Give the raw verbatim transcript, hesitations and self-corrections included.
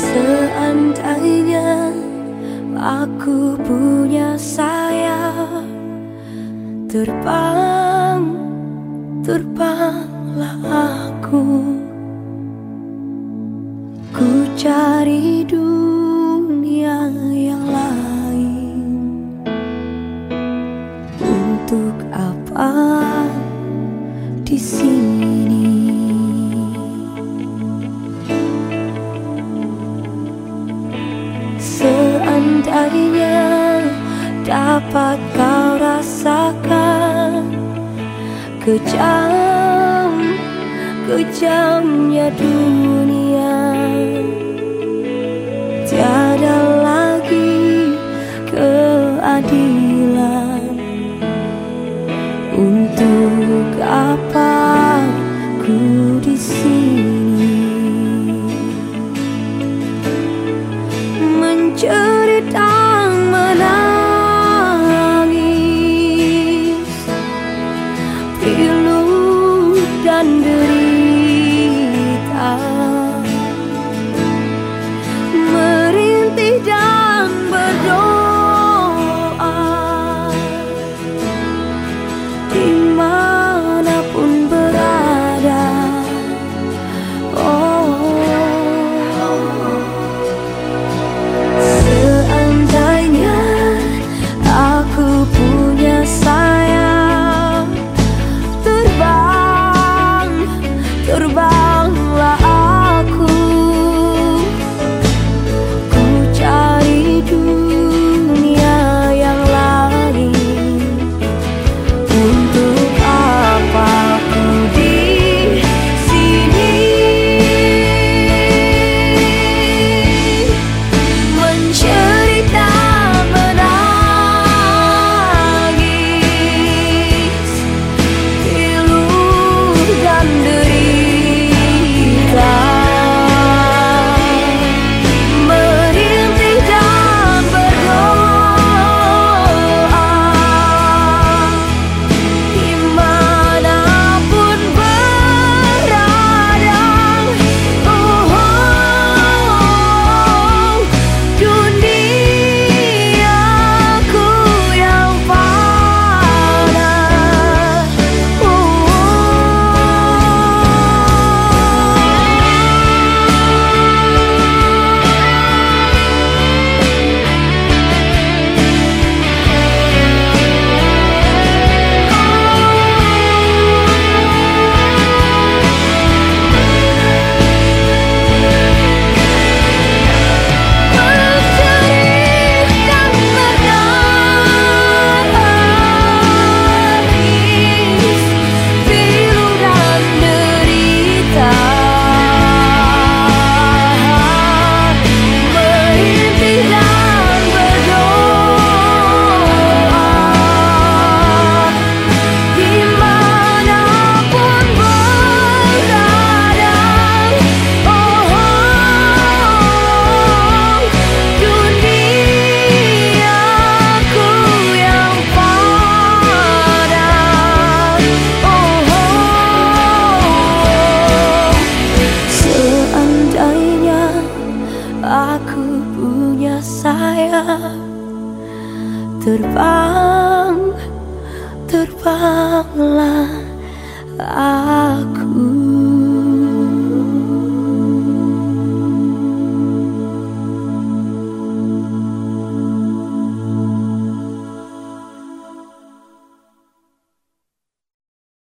Seandainya aku punya sayap, terbang, terbanglah aku. Ku cari dunia yang lain. Untuk apa di sini? Seandainya dapat kau rasakan kejam, kejamnya dunia, tiada lagi keadilan. Untuk apa ku di sini menjerit dan menangis, pilu dan derita, merintih dan berdoa, dimanapun berada. Oh, seandainya aku punya sayap, terbang, terbanglah aku. Ku cari dunia yang lain. Untuk apa ku di sini mencerita menangis, pilu dan derita, merintih dan berdoa, dimanapun berada. Oh, duniaku yang fana. Menjerit dan menangis, pilu dan derita, merintih dan berdoa, dimanapun berada. Oh, duniaku yang fana. Oh, seandainya aku punya sayap, terbang, terbanglah aku.